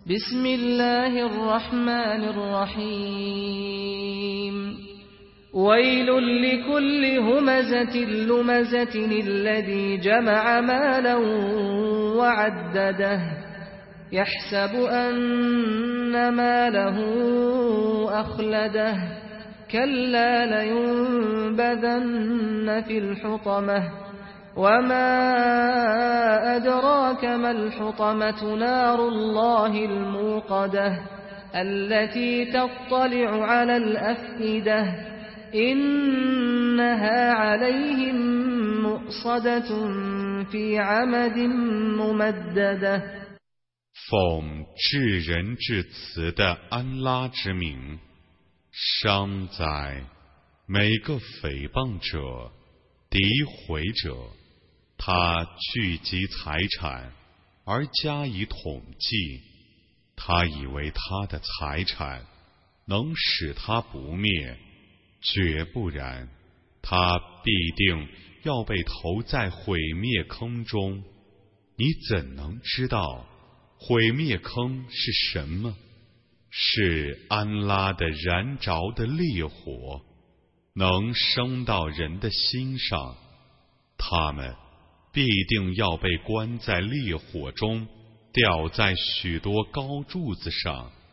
بسم الله الرحمن الرحيم ويل لكل همزة لمزة الذي جمع مالا وعدده يحسب أن ماله أخلده كلا لينبذن في الحطمة وما أدراك ما الحطمة نار الله الموقدة التي تطلع على الأفئدة إنها عليهم مؤصدة في عمد ممددة 奉至仁至慈的安拉之名，伤在每个诽谤者、诋毁者，他聚集财产而加以统计，他以为他的财产能使他不灭，绝不然，他必定要被投在毁灭坑中。你怎能知道毁灭坑是什么？是安拉的燃着的烈火，能升到人的心上，他们必定要被关在烈火中，吊在许多高柱子上。